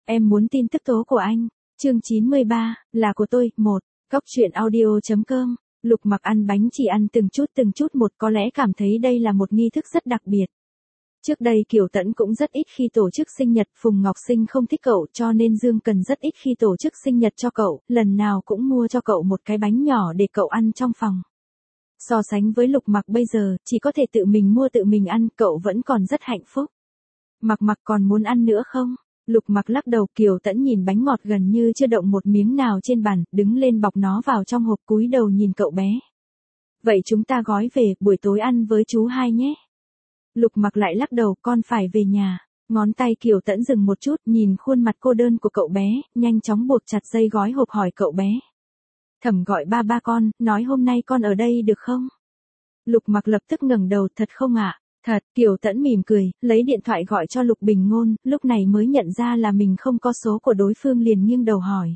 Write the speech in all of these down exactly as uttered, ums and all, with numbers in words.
Em muốn tin tức tố của anh. Chương chín mươi ba, là của tôi. Một. Góc truyện audio chấm com. Lục Mặc ăn bánh chỉ ăn từng chút từng chút một, có lẽ cảm thấy đây là một nghi thức rất đặc biệt. Trước đây Kiều Tẫn cũng rất ít khi tổ chức sinh nhật, Phùng Ngọc Sinh không thích cậu cho nên Dương Cần rất ít khi tổ chức sinh nhật cho cậu, lần nào cũng mua cho cậu một cái bánh nhỏ để cậu ăn trong phòng. So sánh với Lục Mặc bây giờ, chỉ có thể tự mình mua tự mình ăn, cậu vẫn còn rất hạnh phúc. Mặc Mặc còn muốn ăn nữa không? Lục Mặc lắc đầu. Kiều Tẫn nhìn bánh ngọt gần như chưa động một miếng nào trên bàn, đứng lên bọc nó vào trong hộp, cúi đầu nhìn cậu bé. Vậy chúng ta gói về, buổi tối ăn với chú hai nhé. Lục Mặc lại lắc đầu, con phải về nhà. Ngón tay Kiều Tẫn dừng một chút, nhìn khuôn mặt cô đơn của cậu bé, nhanh chóng buộc chặt dây gói hộp, hỏi cậu bé. Thẩm gọi ba ba con, nói hôm nay con ở đây được không? Lục Mặc lập tức ngẩng đầu, thật không ạ? Thật. Kiều Tẫn mỉm cười, lấy điện thoại gọi cho Lục Bình Ngôn, lúc này mới nhận ra là mình không có số của đối phương, liền nghiêng đầu hỏi.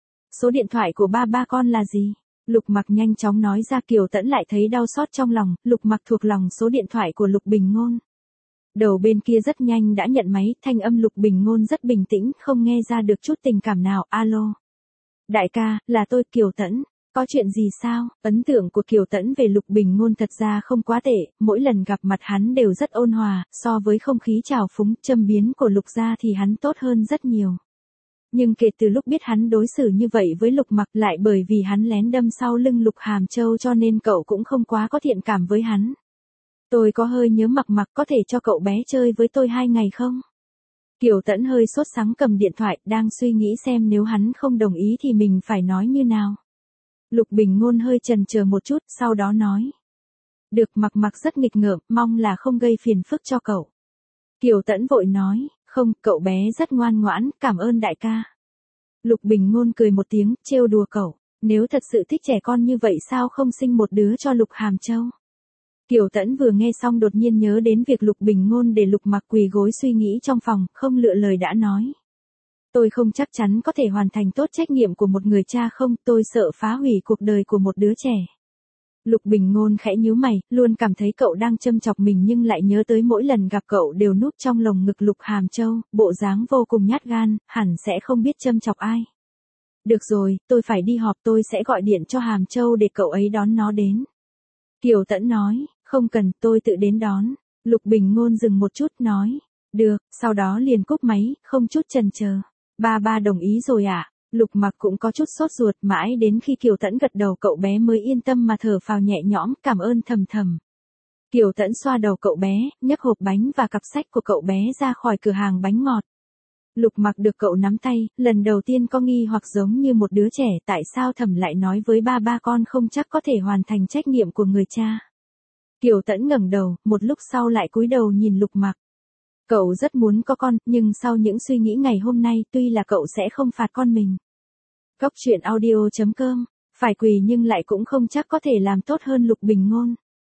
Số điện thoại của ba ba con là gì? Lục Mặc nhanh chóng nói ra. Kiều Tẫn lại thấy đau xót trong lòng, Lục Mặc thuộc lòng số điện thoại của Lục Bình Ngôn. Đầu bên kia rất nhanh đã nhận máy, thanh âm Lục Bình Ngôn rất bình tĩnh, không nghe ra được chút tình cảm nào. Alo. Đại ca, là tôi, Kiều Tẫn. Có chuyện gì sao? Ấn tượng của Kiều Tẫn về Lục Bình Ngôn thật ra không quá tệ, mỗi lần gặp mặt hắn đều rất ôn hòa, so với không khí trào phúng, châm biếm của Lục gia thì hắn tốt hơn rất nhiều. Nhưng kể từ lúc biết hắn đối xử như vậy với Lục Mặc, lại bởi vì hắn lén đâm sau lưng Lục Hàm Châu cho nên cậu cũng không quá có thiện cảm với hắn. Tôi có hơi nhớ Mặc Mặc, có thể cho cậu bé chơi với tôi hai ngày không? Kiều Tẫn hơi sốt sắng cầm điện thoại, đang suy nghĩ xem nếu hắn không đồng ý thì mình phải nói như nào. Lục Bình Ngôn hơi chần chờ một chút, sau đó nói. Được. Mặc Mặc rất nghịch ngợm, mong là không gây phiền phức cho cậu. Kiều Tẫn vội nói, không, cậu bé rất ngoan ngoãn, cảm ơn đại ca. Lục Bình Ngôn cười một tiếng, trêu đùa cậu, nếu thật sự thích trẻ con như vậy sao không sinh một đứa cho Lục Hàm Châu. Kiều Tẫn vừa nghe xong đột nhiên nhớ đến việc Lục Bình Ngôn để Lục Mặc quỳ gối suy nghĩ trong phòng, không lựa lời đã nói. Tôi không chắc chắn có thể hoàn thành tốt trách nhiệm của một người cha không, tôi sợ phá hủy cuộc đời của một đứa trẻ. Lục Bình Ngôn khẽ nhíu mày, luôn cảm thấy cậu đang châm chọc mình nhưng lại nhớ tới mỗi lần gặp cậu đều núp trong lồng ngực Lục Hàm Châu, bộ dáng vô cùng nhát gan, hẳn sẽ không biết châm chọc ai. Được rồi, tôi phải đi họp, tôi sẽ gọi điện cho Hàm Châu để cậu ấy đón nó đến. Kiều Tẫn nói, không cần, tôi tự đến đón. Lục Bình Ngôn dừng một chút, nói, được, sau đó liền cúp máy, không chút chần chờ. Ba ba đồng ý rồi ạ. À? Lục Mặc cũng có chút sốt ruột, mãi đến khi Kiều Tẫn gật đầu cậu bé mới yên tâm mà thở phào nhẹ nhõm, cảm ơn thầm thầm. Kiều Tẫn xoa đầu cậu bé, nhấc hộp bánh và cặp sách của cậu bé ra khỏi cửa hàng bánh ngọt. Lục Mặc được cậu nắm tay, lần đầu tiên có nghi hoặc giống như một đứa trẻ, tại sao thầm lại nói với ba ba con không chắc có thể hoàn thành trách nhiệm của người cha. Kiều Tẫn ngẩng đầu, một lúc sau lại cúi đầu nhìn Lục Mặc. Cậu rất muốn có con, nhưng sau những suy nghĩ ngày hôm nay, tuy là cậu sẽ không phạt con mình. Góc truyện audio chấm com, phải quỳ nhưng lại cũng không chắc có thể làm tốt hơn Lục Bình Ngôn.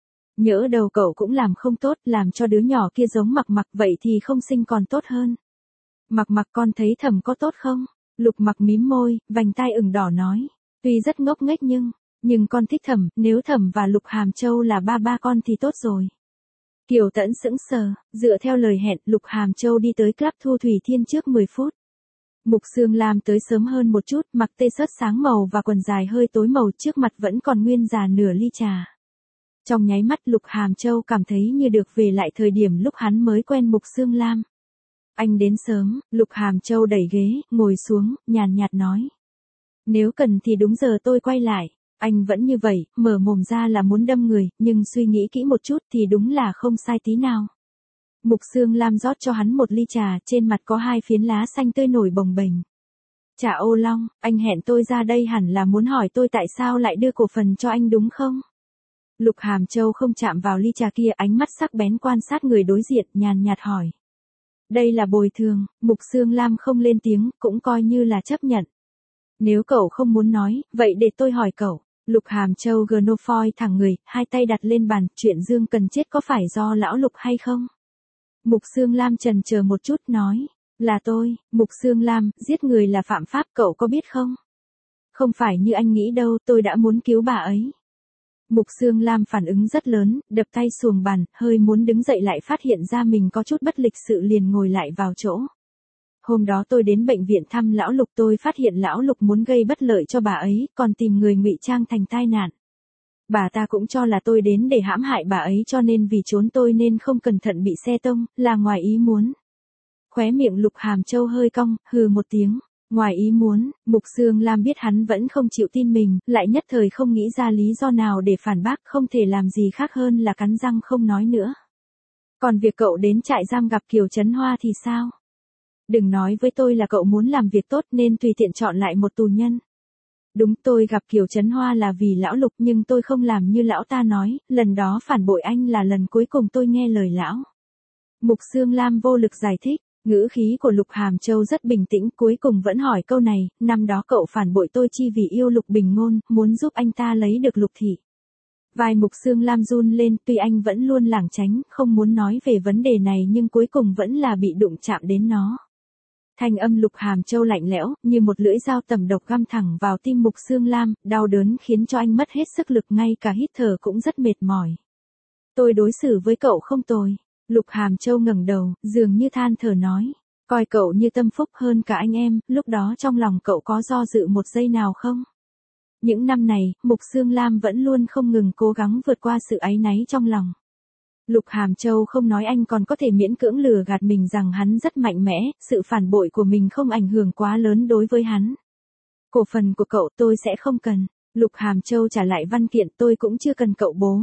Nhỡ đầu cậu cũng làm không tốt, làm cho đứa nhỏ kia giống Mặc Mặc, vậy thì không sinh còn tốt hơn. Mặc Mặc, con thấy thầm có tốt không? Lục Mặc mím môi, vành tai ửng đỏ nói. Tuy rất ngốc nghếch nhưng, nhưng con thích thầm, nếu thầm và Lục Hàm Châu là ba ba con thì tốt rồi. Kiều Tẫn sững sờ, dựa theo lời hẹn, Lục Hàm Châu đi tới club Thu Thủy Thiên trước mười phút. Mục Sương Lam tới sớm hơn một chút, mặc t-shirt sáng màu và quần dài hơi tối màu, trước mặt vẫn còn nguyên già nửa ly trà. Trong nháy mắt Lục Hàm Châu cảm thấy như được về lại thời điểm lúc hắn mới quen Mục Sương Lam. Anh đến sớm. Lục Hàm Châu đẩy ghế, ngồi xuống, nhàn nhạt nói. Nếu cần thì đúng giờ tôi quay lại. Anh vẫn như vậy, mở mồm ra là muốn đâm người, nhưng suy nghĩ kỹ một chút thì đúng là không sai tí nào. Mục Sương Lam rót cho hắn một ly trà, trên mặt có hai phiến lá xanh tươi nổi bồng bềnh. Trà ô long, anh hẹn tôi ra đây hẳn là muốn hỏi tôi tại sao lại đưa cổ phần cho anh đúng không? Lục Hàm Châu không chạm vào ly trà kia, ánh mắt sắc bén quan sát người đối diện, nhàn nhạt hỏi. Đây là bồi thường. Mục Sương Lam không lên tiếng, cũng coi như là chấp nhận. Nếu cậu không muốn nói, vậy để tôi hỏi cậu. Lục Hàm Châu gờ phoi thẳng người, hai tay đặt lên bàn, chuyện Dương Cần chết có phải do lão Lục hay không? Mục Sương Lam chần chờ một chút nói, là tôi. Mục Sương Lam, giết người là phạm pháp, cậu có biết không? Không phải như anh nghĩ đâu, tôi đã muốn cứu bà ấy. Mục Sương Lam phản ứng rất lớn, đập tay xuồng bàn, hơi muốn đứng dậy lại phát hiện ra mình có chút bất lịch sự liền ngồi lại vào chỗ. Hôm đó tôi đến bệnh viện thăm lão Lục, tôi phát hiện lão Lục muốn gây bất lợi cho bà ấy, còn tìm người ngụy trang thành tai nạn. Bà ta cũng cho là tôi đến để hãm hại bà ấy, cho nên vì trốn tôi nên không cẩn thận bị xe tông, là ngoài ý muốn. Khóe miệng Lục Hàm Châu hơi cong, hừ một tiếng. Ngoài ý muốn, Mục Sương Lam biết hắn vẫn không chịu tin mình, lại nhất thời không nghĩ ra lý do nào để phản bác, không thể làm gì khác hơn là cắn răng không nói nữa. Còn việc cậu đến trại giam gặp Kiều Trấn Hoa thì sao? Đừng nói với tôi là cậu muốn làm việc tốt nên tùy tiện chọn lại một tù nhân. Đúng, tôi gặp Kiều Trấn Hoa là vì lão Lục, nhưng tôi không làm như lão ta nói, lần đó phản bội anh là lần cuối cùng tôi nghe lời lão. Mục Sương Lam vô lực giải thích, ngữ khí của Lục Hàm Châu rất bình tĩnh, cuối cùng vẫn hỏi câu này, năm đó cậu phản bội tôi chi vì yêu Lục Bình Ngôn, muốn giúp anh ta lấy được Lục Thị. Vai Mục Sương Lam run lên, tuy anh vẫn luôn lảng tránh, không muốn nói về vấn đề này nhưng cuối cùng vẫn là bị đụng chạm đến nó. Thanh âm Lục Hàm Châu lạnh lẽo, như một lưỡi dao tầm độc găm thẳng vào tim Mục Sương Lam, đau đớn khiến cho anh mất hết sức lực, ngay cả hít thở cũng rất mệt mỏi. Tôi đối xử với cậu không tồi. Lục Hàm Châu ngẩng đầu, dường như than thở nói, coi cậu như tâm phúc hơn cả anh em, lúc đó trong lòng cậu có do dự một giây nào không? Những năm này, Mục Sương Lam vẫn luôn không ngừng cố gắng vượt qua sự áy náy trong lòng. Lục Hàm Châu không nói anh còn có thể miễn cưỡng lừa gạt mình rằng hắn rất mạnh mẽ, sự phản bội của mình không ảnh hưởng quá lớn đối với hắn. Cổ phần của cậu tôi sẽ không cần. Lục Hàm Châu trả lại văn kiện, tôi cũng chưa cần cậu bố.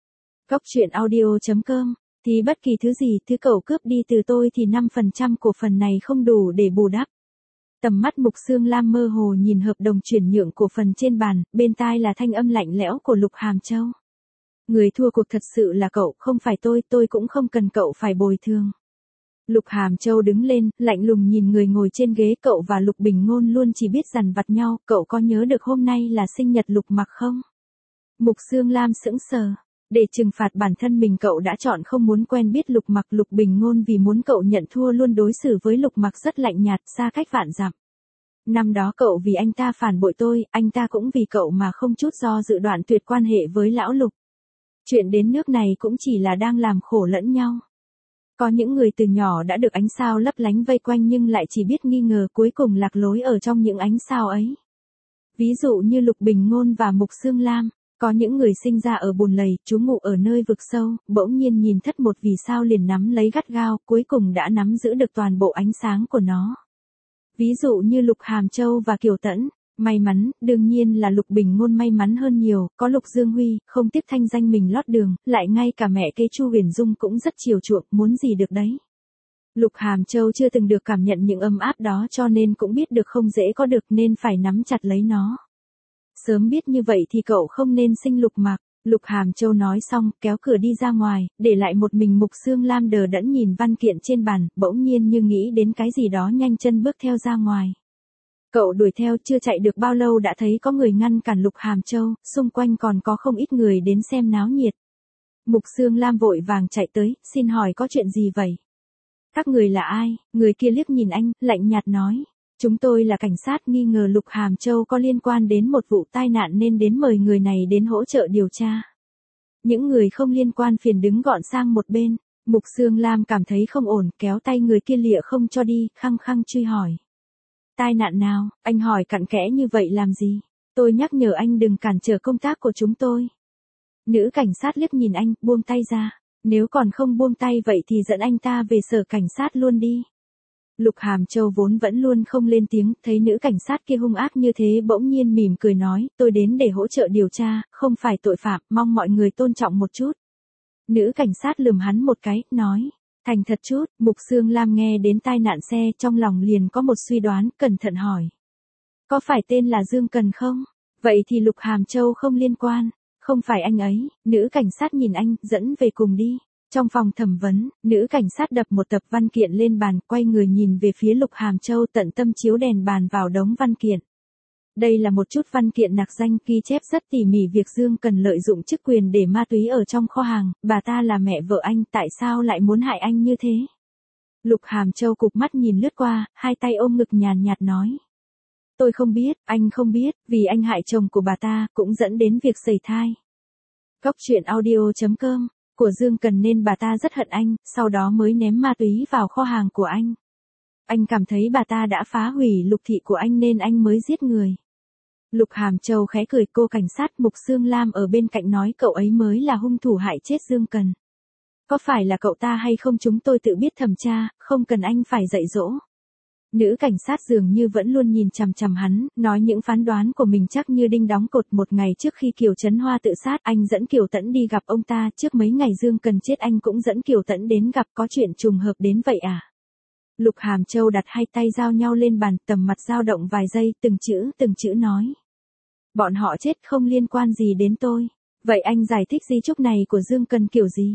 Góc truyện audio chấm com, thì bất kỳ thứ gì, thứ cậu cướp đi từ tôi thì năm phần trăm cổ phần này không đủ để bù đắp. Tầm mắt Mục Sương Lam mơ hồ nhìn hợp đồng chuyển nhượng cổ phần trên bàn, bên tai là thanh âm lạnh lẽo của Lục Hàm Châu. Người thua cuộc thật sự là cậu, không phải tôi, tôi cũng không cần cậu phải bồi thường. Lục Hàm Châu đứng lên, lạnh lùng nhìn người ngồi trên ghế, cậu và Lục Bình Ngôn luôn chỉ biết dằn vặt nhau, cậu có nhớ được hôm nay là sinh nhật Lục Mặc không? Mục Sương Lam sững sờ. Để trừng phạt bản thân mình, cậu đã chọn không muốn quen biết Lục Mặc. Lục Bình Ngôn vì muốn cậu nhận thua luôn đối xử với Lục Mặc rất lạnh nhạt, xa cách vạn dặm. Năm đó cậu vì anh ta phản bội tôi, anh ta cũng vì cậu mà không chút do dự đoạn tuyệt quan hệ với lão Lục. Chuyện đến nước này cũng chỉ là đang làm khổ lẫn nhau. Có những người từ nhỏ đã được ánh sao lấp lánh vây quanh nhưng lại chỉ biết nghi ngờ, cuối cùng lạc lối ở trong những ánh sao ấy. Ví dụ như Lục Bình Ngôn và Mục Sương Lam. Có những người sinh ra ở bùn lầy, trú ngụ ở nơi vực sâu, bỗng nhiên nhìn thất một vì sao liền nắm lấy gắt gao, cuối cùng đã nắm giữ được toàn bộ ánh sáng của nó. Ví dụ như Lục Hàm Châu và Kiều Tẫn. May mắn, đương nhiên là Lục Bình Ngôn may mắn hơn nhiều, có Lục Dương Huy, không tiếc thanh danh mình lót đường, lại ngay cả mẹ kế Chu Huyền Dung cũng rất chiều chuộng, muốn gì được đấy. Lục Hàm Châu chưa từng được cảm nhận những ấm áp đó cho nên cũng biết được không dễ có được nên phải nắm chặt lấy nó. Sớm biết như vậy thì cậu không nên sinh Lục Mặc. Lục Hàm Châu nói xong, kéo cửa đi ra ngoài, để lại một mình Mục Sương Lam đờ đẫn nhìn văn kiện trên bàn, bỗng nhiên như nghĩ đến cái gì đó nhanh chân bước theo ra ngoài. Cậu đuổi theo, chưa chạy được bao lâu đã thấy có người ngăn cản Lục Hàm Châu, xung quanh còn có không ít người đến xem náo nhiệt. Mục Sương Lam vội vàng chạy tới, xin hỏi có chuyện gì vậy? Các người là ai? Người kia liếc nhìn anh, lạnh nhạt nói. Chúng tôi là cảnh sát, nghi ngờ Lục Hàm Châu có liên quan đến một vụ tai nạn nên đến mời người này đến hỗ trợ điều tra. Những người không liên quan phiền đứng gọn sang một bên. Mục Sương Lam cảm thấy không ổn, kéo tay người kia lịa không cho đi, khăng khăng truy hỏi. Tai nạn nào? Anh hỏi cặn kẽ như vậy làm gì? Tôi nhắc nhở anh đừng cản trở công tác của chúng tôi. Nữ cảnh sát liếc nhìn anh, buông tay ra. Nếu còn không buông tay vậy thì dẫn anh ta về sở cảnh sát luôn đi. Lục Hàm Châu vốn vẫn luôn không lên tiếng, thấy nữ cảnh sát kia hung ác như thế bỗng nhiên mỉm cười nói, tôi đến để hỗ trợ điều tra, không phải tội phạm, mong mọi người tôn trọng một chút. Nữ cảnh sát lườm hắn một cái, nói, thành thật chút. Mục Sương Lam nghe đến tai nạn xe, trong lòng liền có một suy đoán, cẩn thận hỏi. Có phải tên là Dương Cần không? Vậy thì Lục Hàm Châu không liên quan, không phải anh ấy. Nữ cảnh sát nhìn anh, dẫn về cùng đi. Trong phòng thẩm vấn, nữ cảnh sát đập một tập văn kiện lên bàn, quay người nhìn về phía Lục Hàm Châu, tận tâm chiếu đèn bàn vào đống văn kiện. Đây là một chút văn kiện nặc danh, ghi chép rất tỉ mỉ việc Dương Cần lợi dụng chức quyền để ma túy ở trong kho hàng, bà ta là mẹ vợ anh, tại sao lại muốn hại anh như thế? Lục Hàm Châu cụp mắt nhìn lướt qua, hai tay ôm ngực nhàn nhạt nói. Tôi không biết, anh không biết, vì anh hại chồng của bà ta, cũng dẫn đến việc sẩy thai. Góc truyện audio chấm com, của Dương Cần nên bà ta rất hận anh, sau đó mới ném ma túy vào kho hàng của anh. Anh cảm thấy bà ta đã phá hủy Lục thị của anh nên anh mới giết người. Lục Hàm Châu khẽ cười, cô cảnh sát. Mục Xương Lam ở bên cạnh nói cậu ấy mới là hung thủ hại chết Dương Cần. Có phải là cậu ta hay không chúng tôi tự biết thẩm tra, không cần anh phải dạy dỗ. Nữ cảnh sát dường như vẫn luôn nhìn chằm chằm hắn, nói những phán đoán của mình chắc như đinh đóng cột. Một ngày trước khi Kiều Trấn Hoa tự sát, anh dẫn Kiều Tẫn đi gặp ông ta, trước mấy ngày Dương Cần chết anh cũng dẫn Kiều Tẫn đến gặp, có chuyện trùng hợp đến vậy à? Lục Hàm Châu đặt hai tay giao nhau lên bàn, tầm mặt dao động vài giây, từng chữ từng chữ nói. Bọn họ chết không liên quan gì đến tôi. Vậy anh giải thích di chúc này của Dương Cần kiểu gì?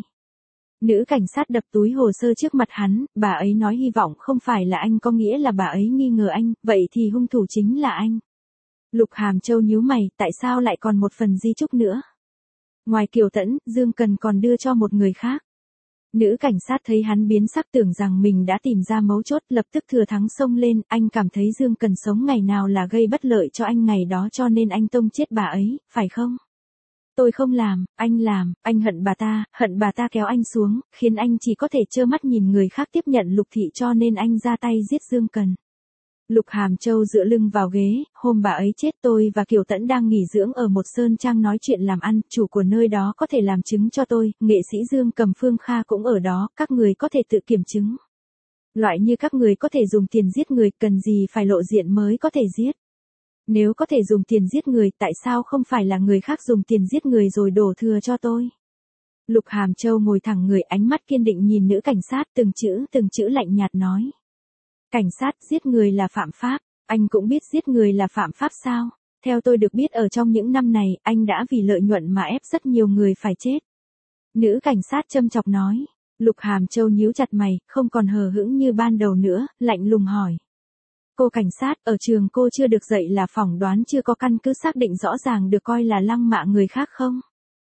Nữ cảnh sát đập túi hồ sơ trước mặt hắn, bà ấy nói hy vọng không phải là anh, có nghĩa là bà ấy nghi ngờ anh, vậy thì hung thủ chính là anh. Lục Hàm Châu nhíu mày, tại sao lại còn một phần di chúc nữa? Ngoài Kiều Tẫn, Dương Cần còn đưa cho một người khác. Nữ cảnh sát thấy hắn biến sắc tưởng rằng mình đã tìm ra mấu chốt, lập tức thừa thắng xông lên, anh cảm thấy Dương Cần sống ngày nào là gây bất lợi cho anh ngày đó cho nên anh tông chết bà ấy, phải không? Tôi không làm, anh làm, anh hận bà ta, hận bà ta kéo anh xuống, khiến anh chỉ có thể trơ mắt nhìn người khác tiếp nhận Lục thị cho nên anh ra tay giết Dương Cần. Lục Hàm Châu dựa lưng vào ghế, hôm bà ấy chết tôi và Kiều Tẫn đang nghỉ dưỡng ở một sơn trang nói chuyện làm ăn, chủ của nơi đó có thể làm chứng cho tôi, nghệ sĩ Dương Cầm Phương Kha cũng ở đó, các người có thể tự kiểm chứng. Loại như các người có thể dùng tiền giết người, cần gì phải lộ diện mới có thể giết. Nếu có thể dùng tiền giết người, tại sao không phải là người khác dùng tiền giết người rồi đổ thừa cho tôi? Lục Hàm Châu ngồi thẳng người, ánh mắt kiên định nhìn nữ cảnh sát, từng chữ từng chữ lạnh nhạt nói. Cảnh sát, giết người là phạm pháp, anh cũng biết giết người là phạm pháp sao? Theo tôi được biết ở trong những năm này, anh đã vì lợi nhuận mà ép rất nhiều người phải chết. Nữ cảnh sát châm chọc nói. Lục Hàm Châu nhíu chặt mày, không còn hờ hững như ban đầu nữa, lạnh lùng hỏi. Cô cảnh sát, ở trường cô chưa được dạy là phỏng đoán chưa có căn cứ xác định rõ ràng được coi là lăng mạ người khác không?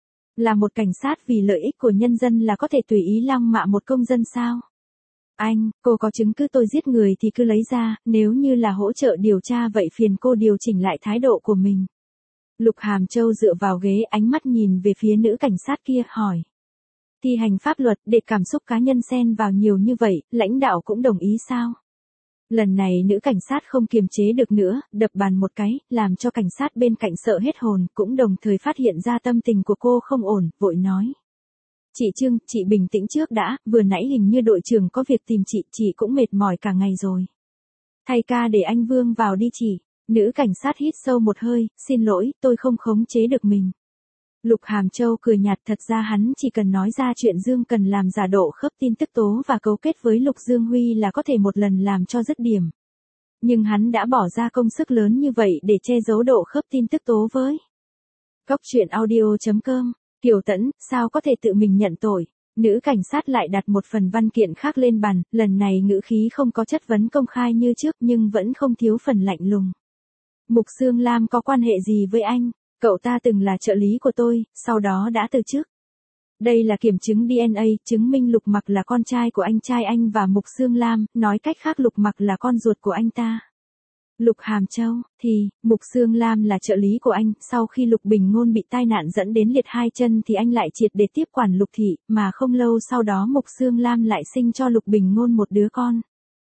Là một cảnh sát vì lợi ích của nhân dân là có thể tùy ý lăng mạ một công dân sao? Anh, cô có chứng cứ tôi giết người thì cứ lấy ra, nếu như là hỗ trợ điều tra vậy phiền cô điều chỉnh lại thái độ của mình. Lục Hàm Châu dựa vào ghế, ánh mắt nhìn về phía nữ cảnh sát kia, hỏi. Thi hành pháp luật để cảm xúc cá nhân xen vào nhiều như vậy, lãnh đạo cũng đồng ý sao? Lần này nữ cảnh sát không kiềm chế được nữa, đập bàn một cái, làm cho cảnh sát bên cạnh sợ hết hồn, cũng đồng thời phát hiện ra tâm tình của cô không ổn, vội nói. Chị Trương, chị bình tĩnh trước đã, vừa nãy hình như đội trưởng có việc tìm chị, chị cũng mệt mỏi cả ngày rồi. Thay ca để anh Vương vào đi chị. Nữ cảnh sát hít sâu một hơi, xin lỗi, tôi không khống chế được mình. Lục Hàm Châu cười nhạt, thật ra hắn chỉ cần nói ra chuyện Dương Cần làm giả độ khớp tin tức tố và cấu kết với Lục Dương Huy là có thể một lần làm cho dứt điểm. Nhưng hắn đã bỏ ra công sức lớn như vậy để che giấu độ khớp tin tức tố với. Góc truyện audio chấm com, Kiều Tẫn, sao có thể tự mình nhận tội? Nữ cảnh sát lại đặt một phần văn kiện khác lên bàn, lần này ngữ khí không có chất vấn công khai như trước nhưng vẫn không thiếu phần lạnh lùng. Mục Xương Lam có quan hệ gì với anh? Cậu ta từng là trợ lý của tôi, sau đó đã từ chức. Đây là kiểm chứng đê en a, chứng minh Lục Mặc là con trai của anh trai anh và Mục Xương Lam, nói cách khác Lục Mặc là con ruột của anh ta. Lục Hàm Châu, thì, Mục Xương Lam là trợ lý của anh, sau khi Lục Bình Ngôn bị tai nạn dẫn đến liệt hai chân thì anh lại triệt để tiếp quản Lục thị, mà không lâu sau đó Mục Xương Lam lại sinh cho Lục Bình Ngôn một đứa con.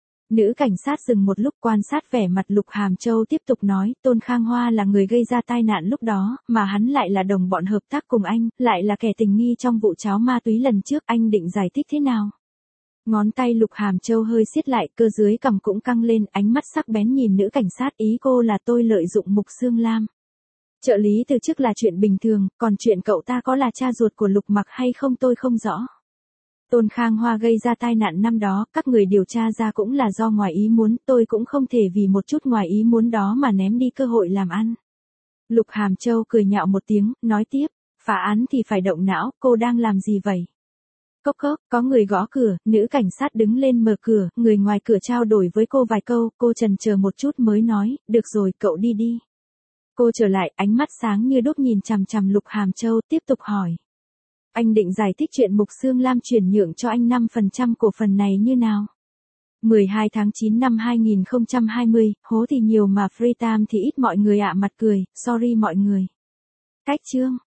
Nữ cảnh sát dừng một lúc quan sát vẻ mặt Lục Hàm Châu tiếp tục nói, Tôn Khang Hoa là người gây ra tai nạn lúc đó, mà hắn lại là đồng bọn hợp tác cùng anh, lại là kẻ tình nghi trong vụ cháo ma túy lần trước, anh định giải thích thế nào? Ngón tay Lục Hàm Châu hơi siết lại, cơ dưới cằm cũng căng lên, ánh mắt sắc bén nhìn nữ cảnh sát, ý cô là tôi lợi dụng Mục Xương Lam. Trợ lý từ chức là chuyện bình thường, còn chuyện cậu ta có là cha ruột của Lục Mặc hay không tôi không rõ. Tôn Khang Hoa gây ra tai nạn năm đó, các người điều tra ra cũng là do ngoài ý muốn, tôi cũng không thể vì một chút ngoài ý muốn đó mà ném đi cơ hội làm ăn. Lục Hàm Châu cười nhạo một tiếng, nói tiếp, phá án thì phải động não, cô đang làm gì vậy? Cốc cốc, có người gõ cửa, nữ cảnh sát đứng lên mở cửa, người ngoài cửa trao đổi với cô vài câu, cô chần chờ một chút mới nói, được rồi, cậu đi đi. Cô trở lại, ánh mắt sáng như đốt nhìn chằm chằm Lục Hàm Châu, tiếp tục hỏi. Anh định giải thích chuyện Mục Xương Lam chuyển nhượng cho anh năm phần trăm cổ phần này như nào? mười hai tháng chín năm hai nghìn không trăm hai mươi, hố thì nhiều mà free time thì ít mọi người ạ, mặt cười, sorry mọi người. Cách chương.